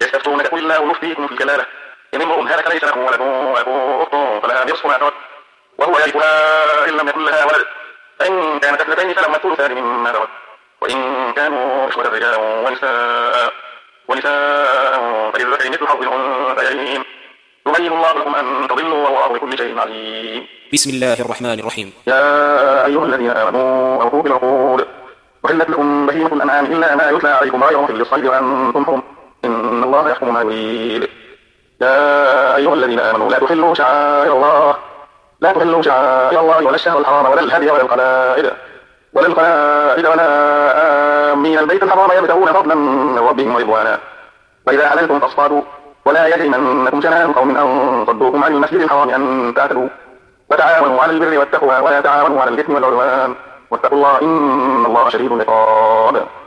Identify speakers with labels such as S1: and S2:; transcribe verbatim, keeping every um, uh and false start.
S1: يستفتونك قل الله يفتيكم في الكلالة إن امرؤ هلك ليس له ولد وله أخت فلها نصف ما ترك وهو يرثها إن لم يكن لها ولد فإن كانت اثنتين فلهما الثلثان مما ترك وإن كانوا إخوة رجالا ونساء ونساء فللذكر مثل حظ الأنثيين يبين الله لكم أن تضلوا والله بكل شيء عليم.
S2: بسم الله الرحمن الرحيم.
S1: يا أيها الذين آمنوا أوفوا بالعقود أحلت لكم بهيمة الأنعام إلا ما يتلى عليكم غير محل الصيد وأنتم حرم إن الله يحكم ما يريد. يا أيها الذين آمنوا لا تحلوا شعائر الله لا تحلوا شعائر الله ولا الشهر الحرام ولا الهدي ولا القلائد ولا القلائد ولا آمين البيت الحرام يبتغون فضلا من ربهم ورضوانا وإذا حللتم فاصطادوا ولا يجرمنكم شنآن قوم أن صدوكم عن المسجد الحرام أن تعتدوا وتعاونوا على البر والتقوى ولا تعاونوا على الإثم والعدوان واتقوا الله إن الله شديد العقاب.